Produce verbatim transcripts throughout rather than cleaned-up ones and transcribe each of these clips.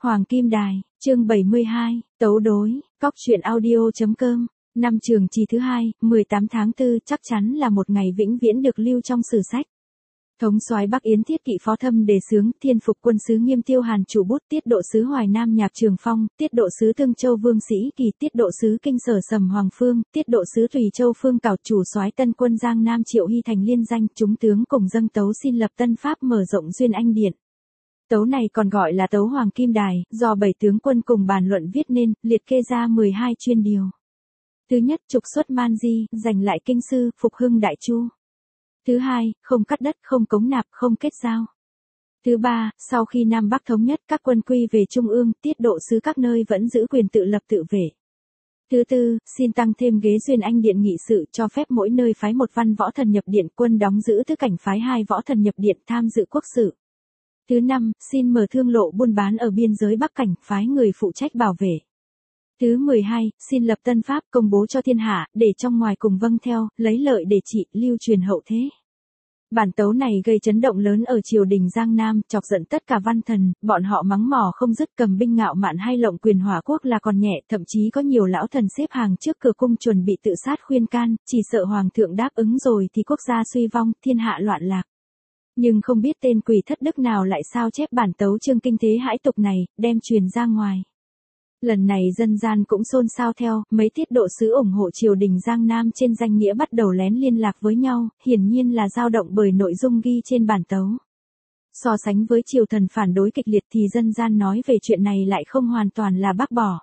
Hoàng Kim Đài, chương bảy mươi hai, Tấu đối, Cóc truyện audio.com. Năm Trường Chì thứ hai, mười tám tháng tư chắc chắn là một ngày vĩnh viễn được lưu trong sử sách. Thống soái Bắc Yến Thiết Kỵ Phó Thâm Đề Xướng, Thiên Phục Quân sứ Nghiêm Tiêu Hàn chủ bút, Tiết độ sứ Hoài Nam Nhạc Trường Phong, Tiết độ sứ Tương Châu Vương Sĩ Kỳ, Tiết độ sứ Kinh Sở Sầm Hoàng Phương, Tiết độ sứ Tùy Châu Phương Cảo, chủ soái Tân Quân Giang Nam Triệu Hy thành liên danh, chúng tướng cùng dâng tấu xin lập Tân Pháp mở rộng Duyên Anh Điện. Tấu này còn gọi là tấu Hoàng Kim Đài, do bảy tướng quân cùng bàn luận viết nên, liệt kê ra mười hai chuyên điều. Thứ nhất, trục xuất Man Di, giành lại kinh sư, phục hưng Đại Chu. Thứ hai, không cắt đất, không cống nạp, không kết giao. Thứ ba, sau khi Nam Bắc thống nhất, các quân quy về Trung ương, tiết độ sứ các nơi vẫn giữ quyền tự lập tự vệ. Thứ tư, xin tăng thêm ghế Duyên Anh Điện nghị sự, cho phép mỗi nơi phái một văn võ thần nhập điện, quân đóng giữ thứ cảnh phái hai võ thần nhập điện tham dự quốc sự. Thứ năm, xin mở thương lộ buôn bán ở biên giới Bắc cảnh, phái người phụ trách bảo vệ. Thứ mười hai, xin lập Tân Pháp công bố cho thiên hạ, để trong ngoài cùng vâng theo, lấy lợi để trị, lưu truyền hậu thế. Bản tấu này gây chấn động lớn ở triều đình Giang Nam, chọc giận tất cả văn thần, bọn họ mắng mỏ không dứt, cầm binh ngạo mạn hay lộng quyền hỏa quốc là còn nhẹ, thậm chí có nhiều lão thần xếp hàng trước cửa cung chuẩn bị tự sát khuyên can, chỉ sợ hoàng thượng đáp ứng rồi thì quốc gia suy vong, thiên hạ loạn lạc. Nhưng không biết tên quỷ thất đức nào lại sao chép bản tấu chương kinh thế hãi tục này, đem truyền ra ngoài. Lần này dân gian cũng xôn xao theo, mấy tiết độ sứ ủng hộ triều đình Giang Nam trên danh nghĩa bắt đầu lén liên lạc với nhau, hiển nhiên là dao động bởi nội dung ghi trên bản tấu. So sánh với triều thần phản đối kịch liệt thì dân gian nói về chuyện này lại không hoàn toàn là bác bỏ.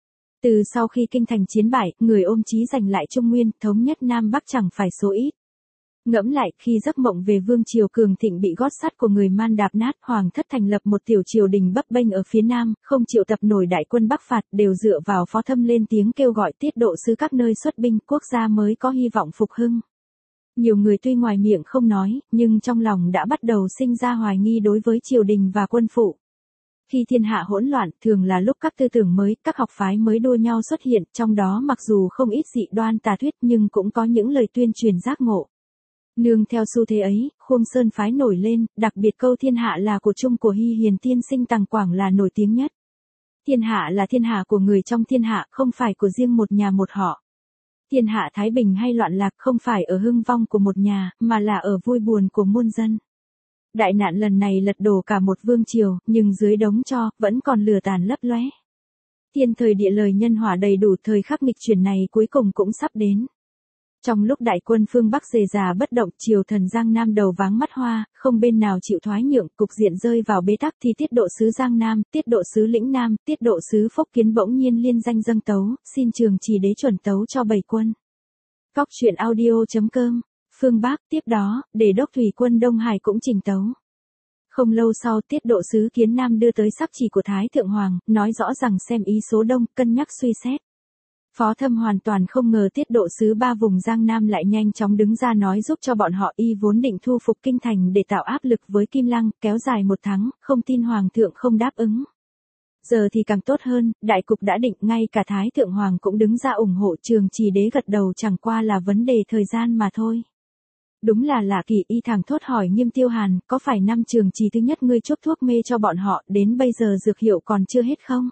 Từ sau khi kinh thành chiến bại, người ôm chí giành lại Trung Nguyên, thống nhất Nam Bắc chẳng phải số ít. Ngẫm lại, khi giấc mộng về vương triều cường thịnh bị gót sắt của người Man đạp nát, hoàng thất thành lập một tiểu triều đình bấp bênh ở phía Nam, không triệu tập nổi đại quân Bắc phạt, đều dựa vào Phó Thâm lên tiếng kêu gọi tiết độ sứ các nơi xuất binh, quốc gia mới có hy vọng phục hưng. Nhiều người tuy ngoài miệng không nói, nhưng trong lòng đã bắt đầu sinh ra hoài nghi đối với triều đình và quân phụ. Khi thiên hạ hỗn loạn, thường là lúc các tư tưởng mới, các học phái mới đua nhau xuất hiện, trong đó mặc dù không ít dị đoan tà thuyết nhưng cũng có những lời tuyên truyền giác ngộ. Nương theo xu thế ấy, Khuông Sơn phái nổi lên, đặc biệt câu thiên hạ là của chung của Hy Hiền tiên sinh Tằng Quảng là nổi tiếng nhất. Thiên hạ là thiên hạ của người trong thiên hạ, không phải của riêng một nhà một họ. Thiên hạ thái bình hay loạn lạc không phải ở hưng vong của một nhà, mà là ở vui buồn của muôn dân. Đại nạn lần này lật đổ cả một vương triều, nhưng dưới đống tro, vẫn còn lửa tàn lấp lóe. Thiên thời địa lợi nhân hòa đầy đủ, thời khắc nghịch chuyển này cuối cùng cũng sắp đến. Trong lúc đại quân phương Bắc dề già bất động, triều thần Giang Nam đầu váng mắt hoa, không bên nào chịu thoái nhượng, cục diện rơi vào bế tắc thì tiết độ sứ Giang Nam, tiết độ sứ Lĩnh Nam, tiết độ sứ Phúc Kiến bỗng nhiên liên danh dâng tấu, xin Trường Chì đế chuẩn tấu cho bảy quân. Cóc truyện audio.com, phương Bắc, tiếp đó, để đốc thủy quân Đông Hải cũng trình tấu. Không lâu sau, tiết độ sứ Kiến Nam đưa tới sắc chỉ của Thái Thượng Hoàng, nói rõ rằng xem ý số đông, cân nhắc suy xét. Phó Thâm hoàn toàn không ngờ tiết độ sứ ba vùng Giang Nam lại nhanh chóng đứng ra nói giúp cho bọn họ, y vốn định thu phục kinh thành để tạo áp lực với Kim Lăng, kéo dài một tháng, không tin Hoàng thượng không đáp ứng. Giờ thì càng tốt hơn, đại cục đã định, ngay cả Thái Thượng Hoàng cũng đứng ra ủng hộ, Trường Chì đế gật đầu, chẳng qua là vấn đề thời gian mà thôi. Đúng là lạ kỳ, y thẳng thốt hỏi Nghiêm Tiêu Hàn, có phải năm Trường Chì thứ nhất ngươi chuốc thuốc mê cho bọn họ, đến bây giờ dược hiệu còn chưa hết không?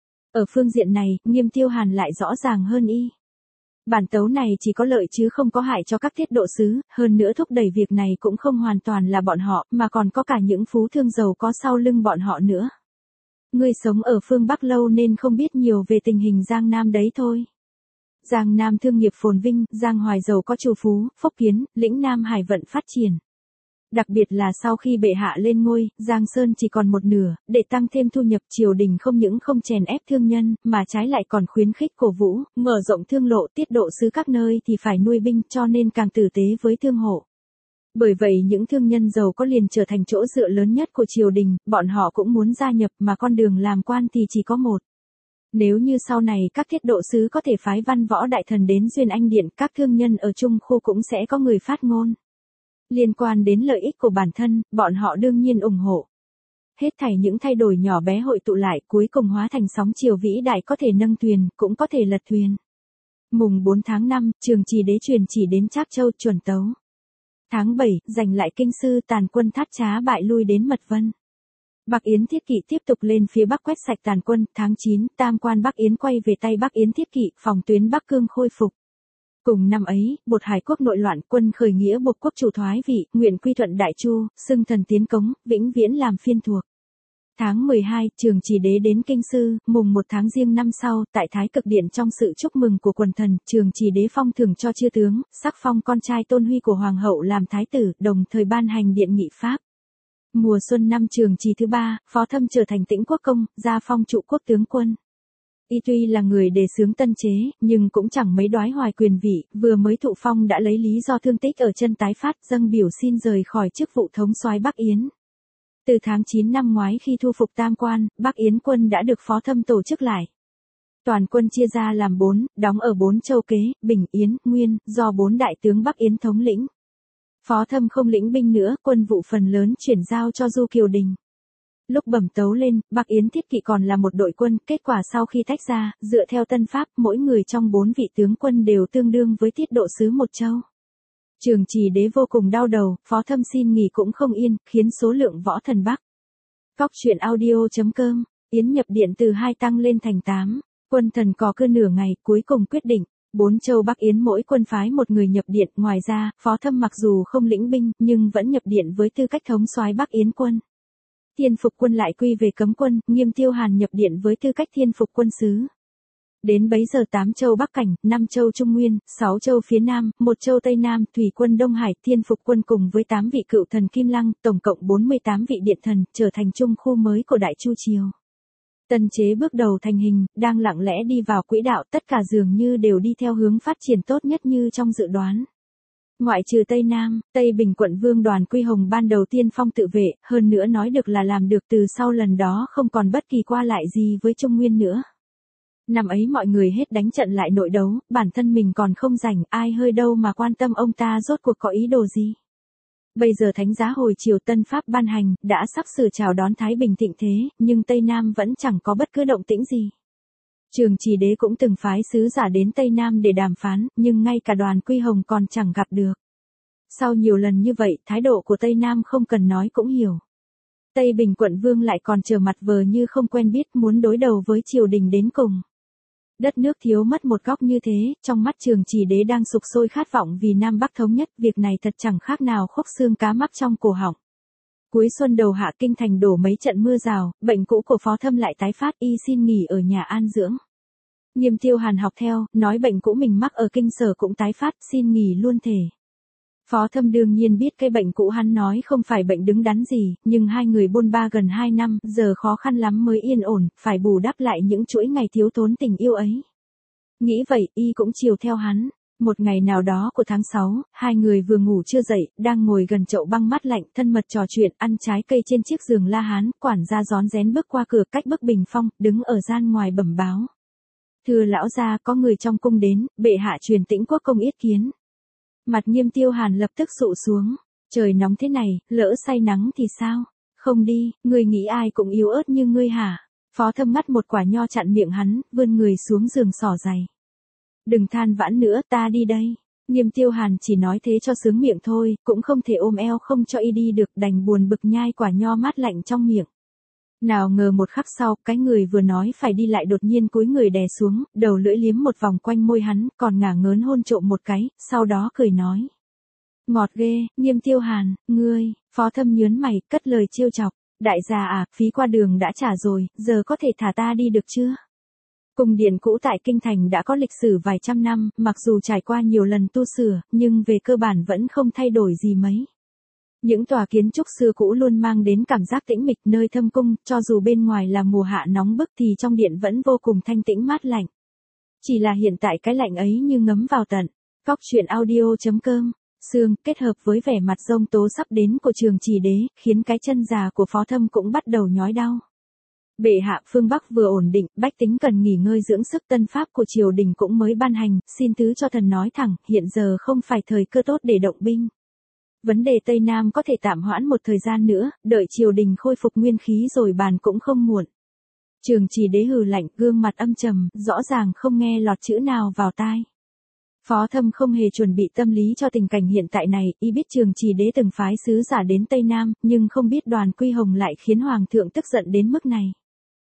Ở phương diện này, Nghiêm Tiêu Hàn lại rõ ràng hơn y. Bản tấu này chỉ có lợi chứ không có hại cho các tiết độ sứ, hơn nữa thúc đẩy việc này cũng không hoàn toàn là bọn họ, mà còn có cả những phú thương giàu có sau lưng bọn họ nữa. Ngươi sống ở phương Bắc lâu nên không biết nhiều về tình hình Giang Nam đấy thôi. Giang Nam thương nghiệp phồn vinh, Giang Hoài giàu có trù phú, Phúc Kiến, Lĩnh Nam hải vận phát triển. Đặc biệt là sau khi bệ hạ lên ngôi, Giang Sơn chỉ còn một nửa, để tăng thêm thu nhập, triều đình không những không chèn ép thương nhân, mà trái lại còn khuyến khích cổ vũ, mở rộng thương lộ, tiết độ sứ các nơi thì phải nuôi binh, cho nên càng tử tế với thương hộ. Bởi vậy những thương nhân giàu có liền trở thành chỗ dựa lớn nhất của triều đình, bọn họ cũng muốn gia nhập, mà con đường làm quan thì chỉ có một. Nếu như sau này các tiết độ sứ có thể phái văn võ đại thần đến Duyên Anh Điện, các thương nhân ở Trung khu cũng sẽ có người phát ngôn. Liên quan đến lợi ích của bản thân, bọn họ đương nhiên ủng hộ. Hết thảy những thay đổi nhỏ bé hội tụ lại, cuối cùng hóa thành sóng chiều vĩ đại, có thể nâng thuyền, cũng có thể lật thuyền. Mùng bốn tháng năm, Trường Chì đế truyền chỉ đến Trác Châu chuẩn tấu. Tháng bảy, giành lại kinh sư, tàn quân Thát Trá bại lui đến Mật Vân. Bắc Yến Thiết Kỵ tiếp tục lên phía Bắc quét sạch tàn quân, tháng chín, tam quan Bắc Yến quay về tay Bắc Yến Thiết Kỵ, phòng tuyến Bắc Cương khôi phục. Cùng năm ấy, Bột Hải quốc nội loạn, quân khởi nghĩa buộc quốc chủ thoái vị, nguyện quy thuận Đại Chu, xưng thần tiến cống, vĩnh viễn làm phiên thuộc. Tháng mười hai, Trường Chỉ Đế đến Kinh Sư, mùng một tháng Giêng năm sau, tại Thái Cực Điện trong sự chúc mừng của quần thần, Trường Chỉ Đế phong thưởng cho chư tướng, sắc phong con trai Tôn Huy của Hoàng hậu làm thái tử, đồng thời ban hành điện nghị pháp. Mùa xuân năm Trường Chỉ thứ ba, Phó Thâm trở thành Tĩnh Quốc công, gia phong trụ quốc tướng quân. Y tuy là người đề xướng tân chế, nhưng cũng chẳng mấy đoái hoài quyền vị, vừa mới thụ phong đã lấy lý do thương tích ở chân tái phát, dâng biểu xin rời khỏi chức vụ thống soái Bắc Yến. Từ tháng chín năm ngoái khi thu phục tam quan, Bắc Yến quân đã được Phó Thâm tổ chức lại. Toàn quân chia ra làm bốn, đóng ở bốn châu Kế, Bình, Yến, Nguyên, do bốn đại tướng Bắc Yến thống lĩnh. Phó Thâm không lĩnh binh nữa, quân vụ phần lớn chuyển giao cho Du Kiều Đình. Lúc bẩm tấu lên, Bắc Yến Thiết Kỵ còn là một đội quân, kết quả sau khi tách ra, dựa theo tân pháp, mỗi người trong bốn vị tướng quân đều tương đương với tiết độ sứ một châu. Trường Chỉ Đế vô cùng đau đầu, Phó Thâm xin nghỉ cũng không yên, khiến số lượng võ thần Bắc. Cóc truyện audio chấm com, Yến nhập điện từ hai tăng lên thành tám, quân thần có cơ nửa ngày, cuối cùng quyết định. Bốn châu Bắc Yến mỗi quân phái một người nhập điện, ngoài ra, Phó Thâm mặc dù không lĩnh binh, nhưng vẫn nhập điện với tư cách thống soái Bắc Yến quân. Thiên Phục quân lại quy về cấm quân, Nghiêm Tiêu Hàn nhập điện với tư cách Thiên Phục quân sứ. Đến bấy giờ tám châu Bắc Cảnh, năm châu Trung Nguyên, sáu châu phía Nam, một châu Tây Nam, Thủy quân Đông Hải, Thiên Phục quân cùng với tám vị cựu thần Kim Lăng, tổng cộng bốn mươi tám vị điện thần, trở thành trung khu mới của Đại Chu Triều. Tân chế bước đầu thành hình, đang lặng lẽ đi vào quỹ đạo, tất cả dường như đều đi theo hướng phát triển tốt nhất như trong dự đoán. Ngoại trừ Tây Nam, Tây Bình quận Vương Đoàn Quy Hồng ban đầu tiên phong tự vệ, hơn nữa nói được là làm được từ sau lần đó không còn bất kỳ qua lại gì với Trung Nguyên nữa. Năm ấy mọi người hết đánh trận lại nội đấu, bản thân mình còn không rảnh, ai hơi đâu mà quan tâm ông ta rốt cuộc có ý đồ gì. Bây giờ thánh giá hồi triều tân pháp ban hành, đã sắp sửa chào đón Thái Bình thịnh thế, nhưng Tây Nam vẫn chẳng có bất cứ động tĩnh gì. Trường Chỉ Đế cũng từng phái sứ giả đến Tây Nam để đàm phán, nhưng ngay cả Đoàn Quy Hồng còn chẳng gặp được. Sau nhiều lần như vậy, thái độ của Tây Nam không cần nói cũng hiểu. Tây Bình quận Vương lại còn trở mặt vờ như không quen biết, muốn đối đầu với triều đình đến cùng. Đất nước thiếu mất một góc như thế, trong mắt Trường Chỉ Đế đang sục sôi khát vọng vì Nam Bắc thống nhất, việc này thật chẳng khác nào khúc xương cá mắc trong cổ họng. Cuối xuân đầu hạ kinh thành đổ mấy trận mưa rào, bệnh cũ của Phó Thâm lại tái phát, y xin nghỉ ở nhà an dưỡng. Nghiêm Tiêu Hàn học theo, nói bệnh cũ mình mắc ở kinh sở cũng tái phát, xin nghỉ luôn thể. Phó Thâm đương nhiên biết cái bệnh cũ hắn nói không phải bệnh đứng đắn gì, nhưng hai người bôn ba gần hai năm, giờ khó khăn lắm mới yên ổn, phải bù đắp lại những chuỗi ngày thiếu thốn tình yêu ấy. Nghĩ vậy, y cũng chiều theo hắn. Một ngày nào đó của tháng sáu, hai người vừa ngủ chưa dậy, đang ngồi gần chậu băng mát lạnh, thân mật trò chuyện, ăn trái cây trên chiếc giường la hán, quản gia rón rén bước qua cửa cách bức bình phong, đứng ở gian ngoài bẩm báo. Thưa lão gia, có người trong cung đến, bệ hạ truyền Tĩnh Quốc công yết kiến. Mặt Nghiêm Tiêu Hàn lập tức sụ xuống, trời nóng thế này, lỡ say nắng thì sao? Không đi, ngươi nghĩ ai cũng yếu ớt như ngươi hả? Phó Thâm ngắt một quả nho chặn miệng hắn, vươn người xuống giường xỏ giày. Đừng than vãn nữa, ta đi đây. Nghiêm Tiêu Hàn chỉ nói thế cho sướng miệng thôi, cũng không thể ôm eo không cho y đi được, đành buồn bực nhai quả nho mát lạnh trong miệng. Nào ngờ một khắc sau, cái người vừa nói phải đi lại đột nhiên cúi người đè xuống, đầu lưỡi liếm một vòng quanh môi hắn, còn ngả ngớn hôn trộm một cái, sau đó cười nói. Ngọt ghê, Nghiêm Tiêu Hàn, ngươi. Phó Thâm nhớn mày, cất lời trêu chọc. Đại gia à, phí qua đường đã trả rồi, giờ có thể thả ta đi được chưa? Cung điện cũ tại Kinh Thành đã có lịch sử vài trăm năm, mặc dù trải qua nhiều lần tu sửa, nhưng về cơ bản vẫn không thay đổi gì mấy. Những tòa kiến trúc xưa cũ luôn mang đến cảm giác tĩnh mịch, nơi thâm cung, cho dù bên ngoài là mùa hạ nóng bức thì trong điện vẫn vô cùng thanh tĩnh mát lạnh. Chỉ là hiện tại cái lạnh ấy như ngấm vào tận. Cóc truyện audio chấm com, sương, kết hợp với vẻ mặt rông tố sắp đến của Trường Chỉ Đế, khiến cái chân già của Phó Thâm cũng bắt đầu nhói đau. Bệ hạ, phương Bắc vừa ổn định, bách tính cần nghỉ ngơi dưỡng sức, tân pháp của triều đình cũng mới ban hành, xin thứ cho thần nói thẳng, hiện giờ không phải thời cơ tốt để động binh. Vấn đề Tây Nam có thể tạm hoãn một thời gian nữa, đợi triều đình khôi phục nguyên khí rồi bàn cũng không muộn. Trường Chỉ Đế hừ lạnh, gương mặt âm trầm, rõ ràng không nghe lọt chữ nào vào tai. Phó Thâm không hề chuẩn bị tâm lý cho tình cảnh hiện tại này, y biết Trường Trì Đế từng phái sứ giả đến Tây Nam, nhưng không biết Đoàn Quy Hồng lại khiến Hoàng thượng tức giận đến mức này.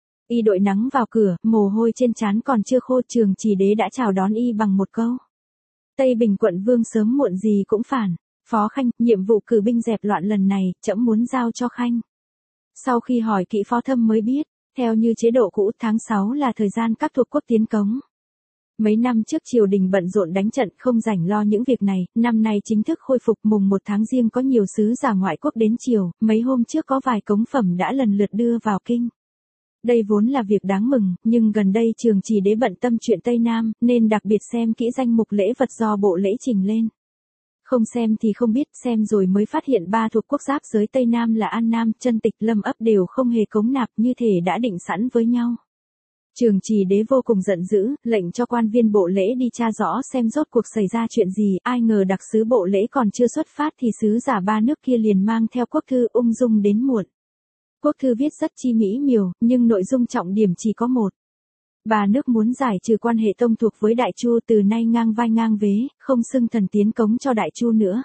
Y đội nắng vào cửa, mồ hôi trên trán còn chưa khô, Trường Trì Đế đã chào đón y bằng một câu. Tây Bình quận vương sớm muộn gì cũng phản. Phó Khanh, nhiệm vụ cử binh dẹp loạn lần này, trẫm muốn giao cho Khanh. Sau khi hỏi kỹ Phó Thâm mới biết, theo như chế độ cũ tháng sáu là thời gian các thuộc quốc tiến cống. Mấy năm trước triều đình bận rộn đánh trận không rảnh lo những việc này, năm nay chính thức khôi phục mùng một tháng Giêng có nhiều sứ giả ngoại quốc đến triều, mấy hôm trước có vài cống phẩm đã lần lượt đưa vào kinh. Đây vốn là việc đáng mừng, nhưng gần đây Trường Trì Đế bận tâm chuyện Tây Nam, nên đặc biệt xem kỹ danh mục lễ vật do bộ lễ trình lên. Không xem thì không biết, xem rồi mới phát hiện ba thuộc quốc giáp giới Tây Nam là An Nam, Chân Tịch, Lâm Ấp đều không hề cống nạp, như thể đã định sẵn với nhau. Trường Trì Đế vô cùng giận dữ, lệnh cho quan viên bộ lễ đi tra rõ xem rốt cuộc xảy ra chuyện gì, ai ngờ đặc sứ bộ lễ còn chưa xuất phát thì sứ giả ba nước kia liền mang theo quốc thư ung dung đến muộn. Quốc thư viết rất chi mỹ miều, nhưng nội dung trọng điểm chỉ có một. Ba nước muốn giải trừ quan hệ tông thuộc với Đại Chu, từ nay ngang vai ngang vế, không xưng thần tiến cống cho Đại Chu nữa.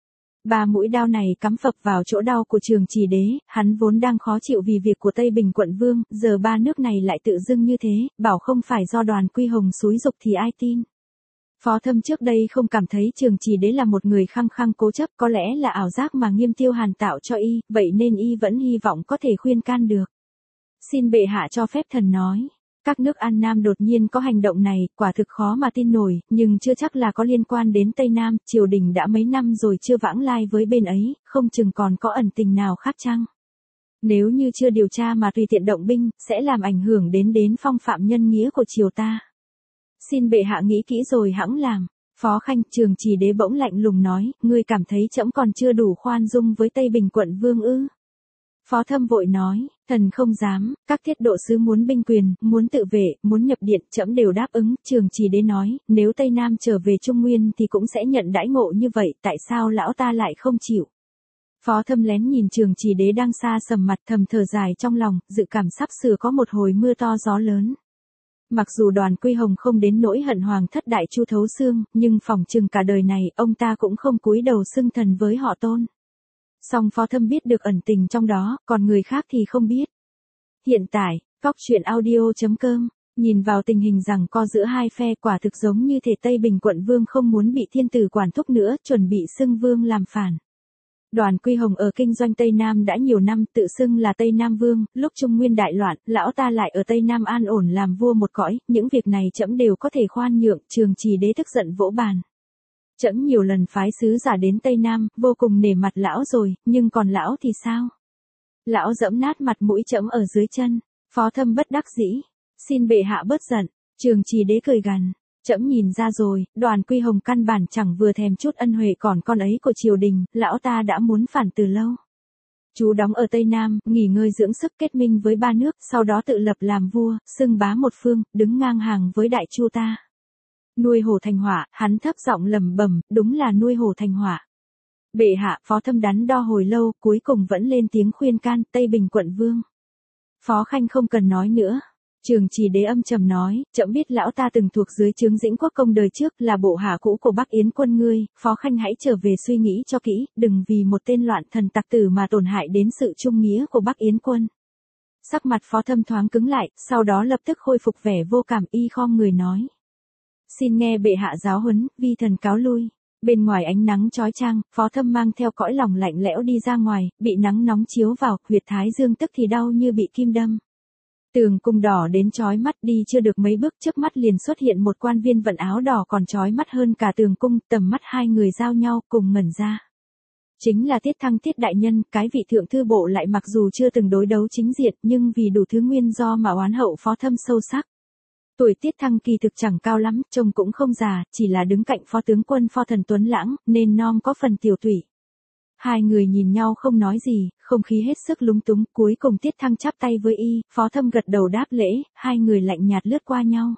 Ba mũi đao này cắm phập vào chỗ đau của Trường Trì Đế, hắn vốn đang khó chịu vì việc của Tây Bình quận vương, giờ ba nước này lại tự dưng như thế, bảo không phải do Đoàn Quy Hồng xúi giục thì ai tin. Phó Thâm trước đây không cảm thấy Trường Trì Đế là một người khăng khăng cố chấp, có lẽ là ảo giác mà Nghiêm Tiêu Hàn tạo cho y, vậy nên y vẫn hy vọng có thể khuyên can được. Xin bệ hạ cho phép thần nói. Các nước An Nam đột nhiên có hành động này, quả thực khó mà tin nổi, nhưng chưa chắc là có liên quan đến Tây Nam, triều đình đã mấy năm rồi chưa vãng lai với bên ấy, không chừng còn có ẩn tình nào khác chăng? Nếu như chưa điều tra mà tùy tiện động binh, sẽ làm ảnh hưởng đến đến phong phạm nhân nghĩa của triều ta. Xin bệ hạ nghĩ kỹ rồi hẵng làm. Phó Khanh, Trường Trì Đế bỗng lạnh lùng nói, ngươi cảm thấy trẫm còn chưa đủ khoan dung với Tây Bình quận vương ư? Phó Thâm vội nói, thần không dám, các tiết độ sứ muốn binh quyền, muốn tự vệ, muốn nhập điện, trẫm đều đáp ứng. Trường Trì Đế nói, nếu Tây Nam trở về Trung Nguyên thì cũng sẽ nhận đãi ngộ như vậy, tại sao lão ta lại không chịu? Phó Thâm lén nhìn Trường Trì Đế đang xa sầm mặt, thầm thở dài trong lòng, dự cảm sắp sửa có một hồi mưa to gió lớn. Mặc dù Đoàn Quy Hồng không đến nỗi hận hoàng thất Đại Chu thấu xương, nhưng phỏng chừng cả đời này ông ta cũng không cúi đầu xưng thần với họ Tôn. Song Phó Thâm biết được ẩn tình trong đó, còn người khác thì không biết. Hiện tại, Cóc Truyện Audio chấm com, nhìn vào tình hình giằng co giữa hai phe quả thực giống như thể Tây Bình quận vương không muốn bị thiên tử quản thúc nữa, chuẩn bị xưng vương làm phản. Đoàn Quy Hồng ở kinh doanh Tây Nam đã nhiều năm, tự xưng là Tây Nam Vương, lúc Trung Nguyên đại loạn, lão ta lại ở Tây Nam an ổn làm vua một cõi, những việc này trẫm đều có thể khoan nhượng. Trường Trì Đế tức giận vỗ bàn. Trẫm nhiều lần phái sứ giả đến Tây Nam, vô cùng nể mặt lão rồi, nhưng còn lão thì sao? Lão giẫm nát mặt mũi trẫm ở dưới chân. Phó Thâm bất đắc dĩ. Xin bệ hạ bớt giận. Trường Trì Đế cười gằn. Trẫm nhìn ra rồi, Đoàn Quy Hồng căn bản chẳng vừa thèm chút ân huệ còn con ấy của triều đình, lão ta đã muốn phản từ lâu. Chú đóng ở Tây Nam, nghỉ ngơi dưỡng sức kết minh với ba nước, sau đó tự lập làm vua, xưng bá một phương, đứng ngang hàng với Đại Chu ta. Nuôi hổ thành hỏa, hắn thấp giọng lẩm bẩm, đúng là nuôi hổ thành hỏa. Bệ hạ, Phó Thâm đắn đo hồi lâu, cuối cùng vẫn lên tiếng khuyên can, Tây Bình quận vương. Phó Khanh không cần nói nữa. Trường Trì Đế âm trầm nói, trẫm biết lão ta từng thuộc dưới trướng Dĩnh Quốc công đời trước, là bộ hạ cũ của Bắc Yến quân ngươi, Phó Khanh hãy trở về suy nghĩ cho kỹ, đừng vì một tên loạn thần tặc tử mà tổn hại đến sự trung nghĩa của Bắc Yến quân. Sắc mặt Phó Thâm thoáng cứng lại, sau đó lập tức khôi phục vẻ vô cảm, y khom người nói. Xin nghe bệ hạ giáo huấn, vi thần cáo lui. Bên ngoài ánh nắng chói chang, Phó Thâm mang theo cõi lòng lạnh lẽo đi ra ngoài, bị nắng nóng chiếu vào, huyệt thái dương tức thì đau như bị kim đâm. Tường cung đỏ đến chói mắt, đi chưa được mấy bước trước mắt liền xuất hiện một quan viên vận áo đỏ còn chói mắt hơn cả tường cung, tầm mắt hai người giao nhau cùng ngẩn ra. Chính là Tiết Thăng Tiết đại nhân, cái vị thượng thư bộ lại mặc dù chưa từng đối đấu chính diện nhưng vì đủ thứ nguyên do mà oán hậu Phó Thâm sâu sắc. Tuổi Tiết Thăng kỳ thực chẳng cao lắm, trông cũng không già, chỉ là đứng cạnh Phó tướng quân Phó Thần Tuấn Lãng, nên nom có phần tiểu tụy. Hai người nhìn nhau không nói gì, không khí hết sức lúng túng, cuối cùng Tiết Thăng chắp tay với y, Phó Thâm gật đầu đáp lễ, hai người lạnh nhạt lướt qua nhau.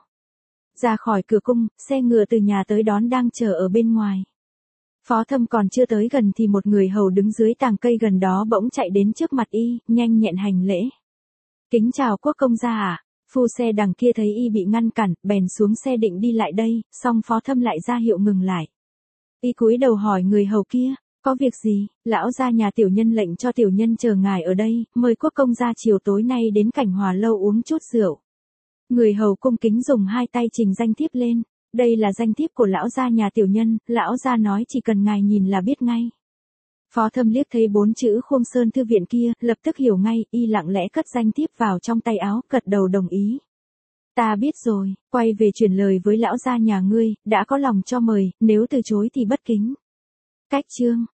Ra khỏi cửa cung, xe ngựa từ nhà tới đón đang chờ ở bên ngoài. Phó Thâm còn chưa tới gần thì một người hầu đứng dưới tàng cây gần đó bỗng chạy đến trước mặt y, nhanh nhẹn hành lễ. Kính chào quốc công gia ạ. Phu xe đằng kia thấy y bị ngăn cản, bèn xuống xe định đi lại đây, song Phó Thâm lại ra hiệu ngừng lại. Y cúi đầu hỏi người hầu kia, có việc gì, lão gia nhà tiểu nhân lệnh cho tiểu nhân chờ ngài ở đây, mời quốc công gia chiều tối nay đến Cảnh Hòa lâu uống chút rượu. Người hầu cung kính dùng hai tay trình danh thiếp lên, đây là danh thiếp của lão gia nhà tiểu nhân, lão gia nói chỉ cần ngài nhìn là biết ngay. Phó Thâm liếc thấy bốn chữ Khôn Sơn thư viện kia, lập tức hiểu ngay, y lặng lẽ cất danh thiếp vào trong tay áo, gật đầu đồng ý. Ta biết rồi, quay về truyền lời với lão gia nhà ngươi, đã có lòng cho mời, nếu từ chối thì bất kính. Cách chương